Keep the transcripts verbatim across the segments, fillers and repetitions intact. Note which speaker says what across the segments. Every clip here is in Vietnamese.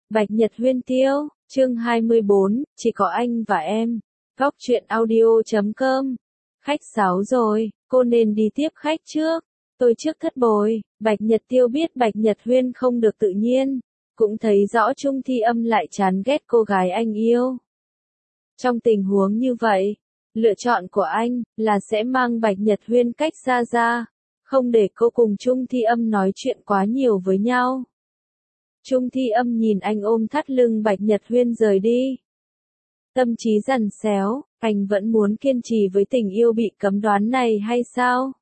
Speaker 1: Bạch Nhật Huyên Tiêu, chương hai mươi bốn, chỉ có anh và em. Góc truyện audio chấm com. Khách sáo rồi, cô nên đi tiếp khách trước. Tôi trước thất bồi. Bạch Nhật Tiêu biết Bạch Nhật Huyên không được tự nhiên, cũng thấy rõ Trung Thi Âm lại chán ghét cô gái anh yêu. Trong tình huống như vậy, lựa chọn của anh là sẽ mang Bạch Nhật Huyên cách xa ra, không để cô cùng Trung Thi Âm nói chuyện quá nhiều với nhau. Trung Thi Âm nhìn anh ôm thắt lưng Bạch Nhật Huyên rời đi. Tâm trí dằn xéo, anh vẫn muốn kiên trì với tình yêu bị cấm đoán này hay sao?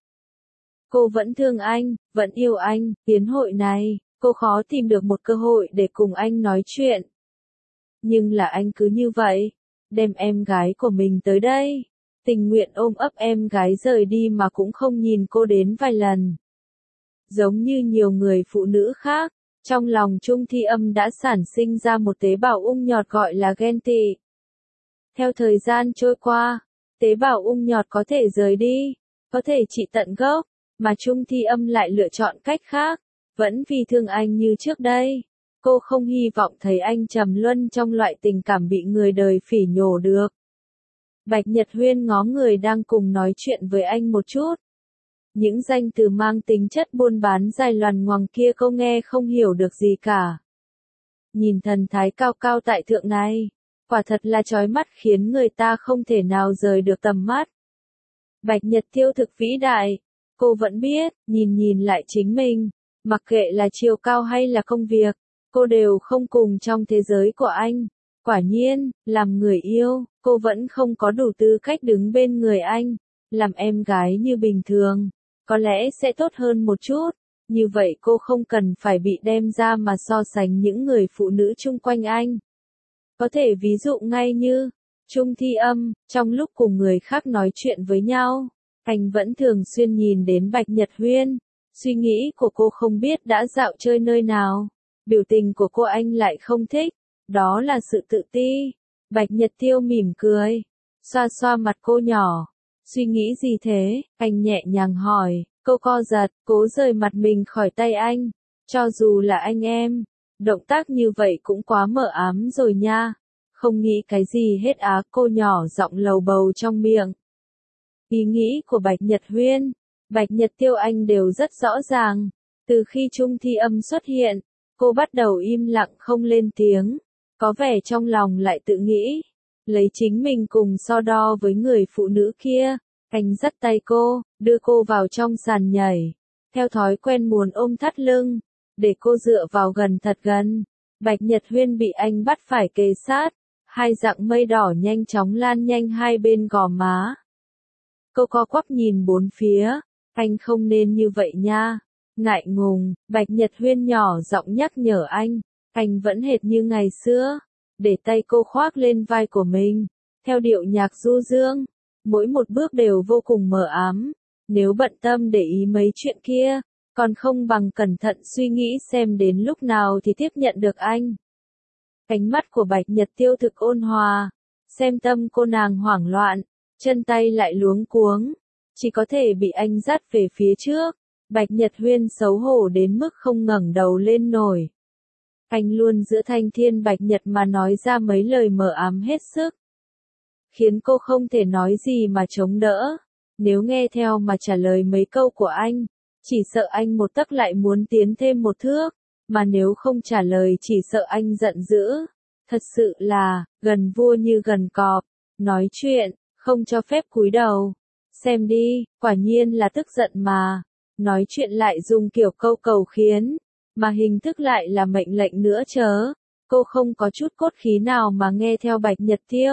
Speaker 1: Cô vẫn thương anh, vẫn yêu anh, tiến hội này, cô khó tìm được một cơ hội để cùng anh nói chuyện. Nhưng là anh cứ như vậy, đem em gái của mình tới đây, tình nguyện ôm ấp em gái rời đi mà cũng không nhìn cô đến vài lần. Giống như nhiều người phụ nữ khác, trong lòng Trung Thi Âm đã sản sinh ra một tế bào ung nhọt gọi là ghen tị. Theo thời gian trôi qua, tế bào ung nhọt có thể rời đi, có thể trị tận gốc, mà Trung Thi Âm lại lựa chọn cách khác, vẫn vì thương anh như trước đây. Cô không hy vọng thấy anh trầm luân trong loại tình cảm bị người đời phỉ nhổ được. Bạch Nhật Huyên ngó người đang cùng nói chuyện với anh một chút. Những danh từ mang tính chất buôn bán dài loằn ngoằng kia cô nghe không hiểu được gì cả. Nhìn thần thái cao cao tại thượng này, quả thật là chói mắt khiến người ta không thể nào rời được tầm mắt. Bạch Nhật Tiêu thực vĩ đại, cô vẫn biết, nhìn nhìn lại chính mình, mặc kệ là chiều cao hay là công việc, cô đều không cùng trong thế giới của anh. Quả nhiên, làm người yêu, cô vẫn không có đủ tư cách đứng bên người anh, làm em gái như bình thường. Có lẽ sẽ tốt hơn một chút, như vậy cô không cần phải bị đem ra mà so sánh những người phụ nữ chung quanh anh. Có thể ví dụ ngay như, Trung Thi Âm, trong lúc cùng người khác nói chuyện với nhau, anh vẫn thường xuyên nhìn đến Bạch Nhật Huyên, suy nghĩ của cô không biết đã dạo chơi nơi nào, biểu tình của cô anh lại không thích, đó là sự tự ti. Bạch Nhật Tiêu mỉm cười, xoa xoa mặt cô nhỏ. Suy nghĩ gì thế? Anh nhẹ nhàng hỏi, cô co giật, cố rời mặt mình khỏi tay anh. Cho dù là anh em, động tác như vậy cũng quá mờ ám rồi nha. Không nghĩ cái gì hết á, cô nhỏ giọng lầu bầu trong miệng. Ý nghĩ của Bạch Nhật Huyên, Bạch Nhật Tiêu anh đều rất rõ ràng. Từ khi Trung Thi Âm xuất hiện, cô bắt đầu im lặng không lên tiếng. Có vẻ trong lòng lại tự nghĩ. Lấy chính mình cùng so đo với người phụ nữ kia, anh dắt tay cô, đưa cô vào trong sàn nhảy, theo thói quen muốn ôm thắt lưng, để cô dựa vào gần thật gần. Bạch Nhật Huyên bị anh bắt phải kề sát, hai dặng mây đỏ nhanh chóng lan nhanh hai bên gò má. Cô co quắp nhìn bốn phía, anh không nên như vậy nha. Ngại ngùng, Bạch Nhật Huyên nhỏ giọng nhắc nhở anh, anh vẫn hệt như ngày xưa. Để tay cô khoác lên vai của mình, theo điệu nhạc du dương, mỗi một bước đều vô cùng mờ ám. Nếu bận tâm để ý mấy chuyện kia, còn không bằng cẩn thận suy nghĩ xem đến lúc nào thì tiếp nhận được anh. Ánh mắt của Bạch Nhật Tiêu thực ôn hòa, xem tâm cô nàng hoảng loạn, chân tay lại luống cuống, chỉ có thể bị anh dắt về phía trước. Bạch Nhật Huyên xấu hổ đến mức không ngẩng đầu lên nổi. Anh luôn giữa thanh thiên bạch nhật mà nói ra mấy lời mờ ám hết sức, khiến cô không thể nói gì mà chống đỡ. Nếu nghe theo mà trả lời mấy câu của anh, chỉ sợ anh một tấc lại muốn tiến thêm một thước, mà nếu không trả lời chỉ sợ anh giận dữ. Thật sự là, gần vua như gần cọp, nói chuyện, không cho phép cúi đầu. Xem đi, quả nhiên là tức giận mà, nói chuyện lại dùng kiểu câu cầu khiến. Mà hình thức lại là mệnh lệnh nữa chớ, cô không có chút cốt khí nào mà nghe theo Bạch Nhật Tiêu.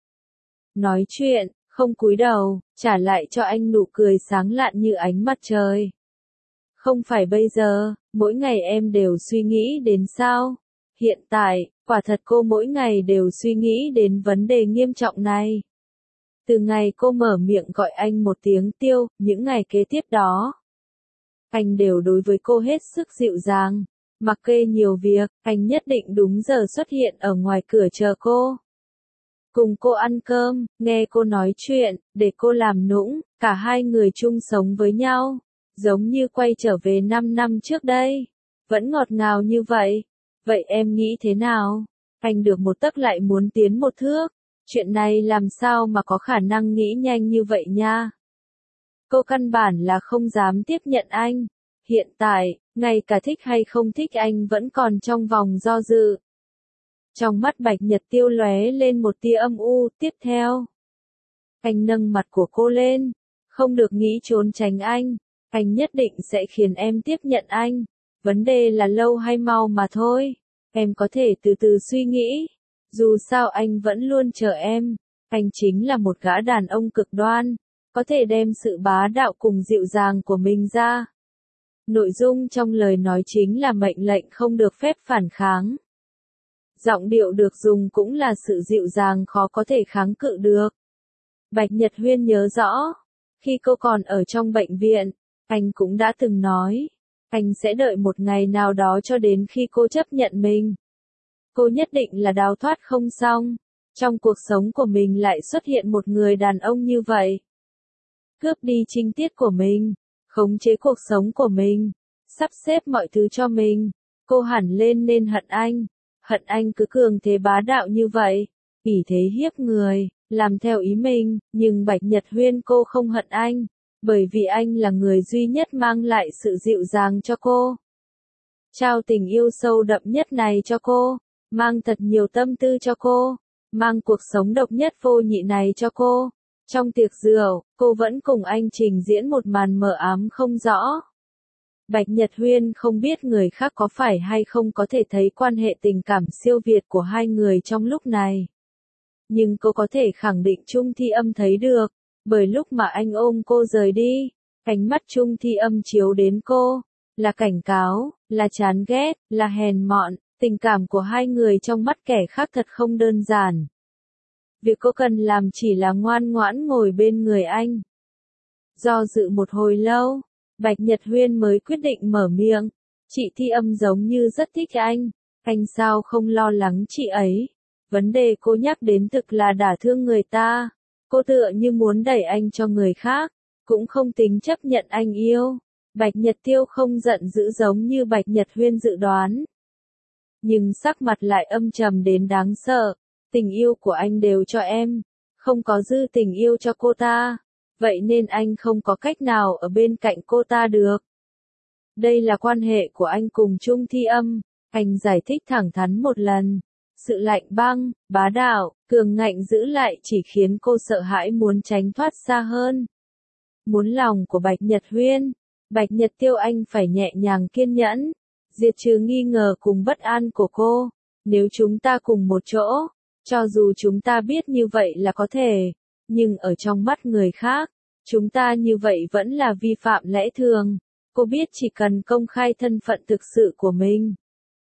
Speaker 1: Nói chuyện, không cúi đầu, trả lại cho anh nụ cười sáng lạn như ánh mặt trời. Không phải bây giờ, mỗi ngày em đều suy nghĩ đến sao? Hiện tại, quả thật cô mỗi ngày đều suy nghĩ đến vấn đề nghiêm trọng này. Từ ngày cô mở miệng gọi anh một tiếng Tiêu, những ngày kế tiếp đó, anh đều đối với cô hết sức dịu dàng, mặc kệ nhiều việc, anh nhất định đúng giờ xuất hiện ở ngoài cửa chờ cô. Cùng cô ăn cơm, nghe cô nói chuyện, để cô làm nũng, cả hai người chung sống với nhau, giống như quay trở về năm năm trước đây. Vẫn ngọt ngào như vậy, Vậy em nghĩ thế nào? Anh được một tấc lại muốn tiến một thước. Chuyện này làm sao mà có khả năng nghĩ nhanh như vậy nha? Cô căn bản là không dám tiếp nhận anh. Hiện tại, ngay cả thích hay không thích anh vẫn còn trong vòng do dự. Trong mắt Bạch Nhật Tiêu lóe lên một tia âm u, tiếp theo. Anh nâng mặt của cô lên, không được nghĩ trốn tránh anh, anh nhất định sẽ khiến em tiếp nhận anh. Vấn đề là lâu hay mau mà thôi, em có thể từ từ suy nghĩ. Dù sao anh vẫn luôn chờ em, anh chính là một gã đàn ông cực đoan, có thể đem sự bá đạo cùng dịu dàng của mình ra. Nội dung trong lời nói chính là mệnh lệnh không được phép phản kháng. Giọng điệu được dùng cũng là sự dịu dàng khó có thể kháng cự được. Bạch Nhật Huyên nhớ rõ, khi cô còn ở trong bệnh viện, anh cũng đã từng nói, anh sẽ đợi một ngày nào đó cho đến khi cô chấp nhận mình. Cô nhất định là đào thoát không xong, trong cuộc sống của mình lại xuất hiện một người đàn ông như vậy. Cướp đi trinh tiết của mình, khống chế cuộc sống của mình, sắp xếp mọi thứ cho mình, cô hẳn lên nên hận anh, hận anh cứ cường thế bá đạo như vậy, ỷ thế hiếp người, làm theo ý mình, nhưng Bạch Nhật Huyên cô không hận anh, bởi vì anh là người duy nhất mang lại sự dịu dàng cho cô. Trao tình yêu sâu đậm nhất này cho cô, mang thật nhiều tâm tư cho cô, mang cuộc sống độc nhất vô nhị này cho cô. Trong tiệc rượu, cô vẫn cùng anh trình diễn một màn mờ ám không rõ. Bạch Nhật Huyên không biết người khác có phải hay không có thể thấy quan hệ tình cảm siêu việt của hai người trong lúc này. Nhưng cô có thể khẳng định Trung Thi Âm thấy được, bởi lúc mà anh ôm cô rời đi, ánh mắt Trung Thi Âm chiếu đến cô, là cảnh cáo, là chán ghét, là hèn mọn, tình cảm của hai người trong mắt kẻ khác thật không đơn giản. Việc cô cần làm chỉ là ngoan ngoãn ngồi bên người anh. Do dự một hồi lâu, Bạch Nhật Huyên mới quyết định mở miệng. Chị Thi Âm giống như rất thích anh, anh sao không lo lắng chị ấy? Vấn đề cô nhắc đến thực là đả thương người ta. Cô tựa như muốn đẩy anh cho người khác, cũng không tính chấp nhận anh yêu. Bạch Nhật Tiêu không giận dữ giống như Bạch Nhật Huyên dự đoán. Nhưng sắc mặt lại âm trầm đến đáng sợ. Tình yêu của anh đều cho em, không có dư tình yêu cho cô ta. Vậy nên anh không có cách nào ở bên cạnh cô ta được. Đây là quan hệ của anh cùng Trung Thi Âm, anh giải thích thẳng thắn một lần. Sự lạnh băng, bá đạo, cường ngạnh giữ lại chỉ khiến cô sợ hãi muốn tránh thoát xa hơn. Muốn lòng của Bạch Nhật Huyên, Bạch Nhật Tiêu anh phải nhẹ nhàng kiên nhẫn, diệt trừ nghi ngờ cùng bất an của cô. Nếu chúng ta cùng một chỗ, cho dù chúng ta biết như vậy là có thể, nhưng ở trong mắt người khác, chúng ta như vậy vẫn là vi phạm lẽ thường. Cô biết chỉ cần công khai thân phận thực sự của mình,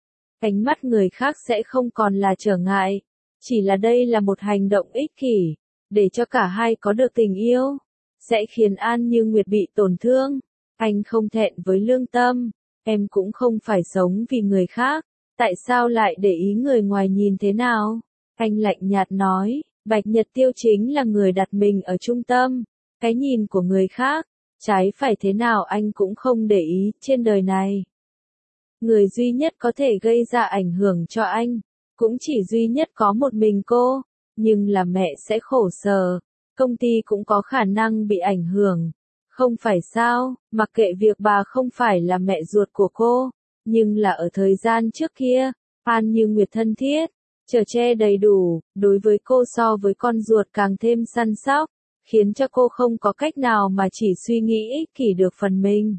Speaker 1: ánh mắt người khác sẽ không còn là trở ngại, chỉ là đây là một hành động ích kỷ, để cho cả hai có được tình yêu, sẽ khiến An Như Nguyệt bị tổn thương. Anh không thẹn với lương tâm, em cũng không phải sống vì người khác, tại sao lại để ý người ngoài nhìn thế nào? Anh lạnh nhạt nói, Bạch Nhật Tiêu chính là người đặt mình ở trung tâm, cái nhìn của người khác, trái phải thế nào anh cũng không để ý trên đời này. Người duy nhất có thể gây ra ảnh hưởng cho anh, cũng chỉ duy nhất có một mình cô, nhưng là mẹ sẽ khổ sở, công ty cũng có khả năng bị ảnh hưởng. Không phải sao, mặc kệ việc bà không phải là mẹ ruột của cô, nhưng là ở thời gian trước kia, An Như Nguyệt thân thiết, chở che đầy đủ, đối với cô so với con ruột càng thêm săn sóc, khiến cho cô không có cách nào mà chỉ suy nghĩ ích kỷ được phần mình.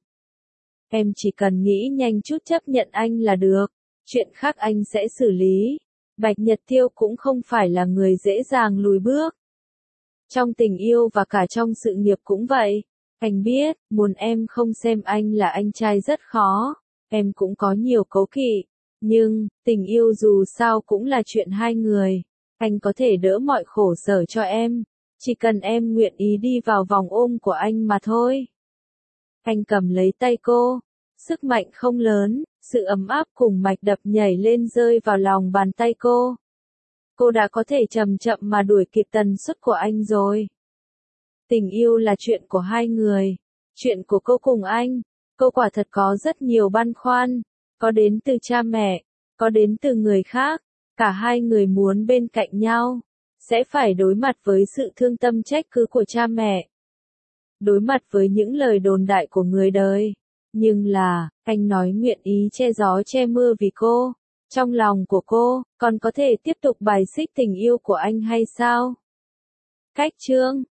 Speaker 1: Em chỉ cần nghĩ nhanh chút chấp nhận anh là được, chuyện khác anh sẽ xử lý. Bạch Nhật Tiêu cũng không phải là người dễ dàng lùi bước. Trong tình yêu và cả trong sự nghiệp cũng vậy. Anh biết, muốn em không xem anh là anh trai rất khó, em cũng có nhiều cấu kỵ, nhưng, tình yêu dù sao cũng là chuyện hai người, anh có thể đỡ mọi khổ sở cho em, chỉ cần em nguyện ý đi vào vòng ôm của anh mà thôi. Anh cầm lấy tay cô, sức mạnh không lớn, sự ấm áp cùng mạch đập nhảy lên rơi vào lòng bàn tay cô. Cô đã có thể chậm chậm mà đuổi kịp tần suất của anh rồi. Tình yêu là chuyện của hai người, chuyện của cô cùng anh, cô quả thật có rất nhiều băn khoăn, có đến từ cha mẹ, có đến từ người khác, cả hai người muốn bên cạnh nhau, sẽ phải đối mặt với sự thương tâm trách cứ của cha mẹ. Đối mặt với những lời đồn đại của người đời. Nhưng là, anh nói nguyện ý che gió che mưa vì cô. Trong lòng của cô, còn có thể tiếp tục bài xích tình yêu của anh hay sao? Cách chương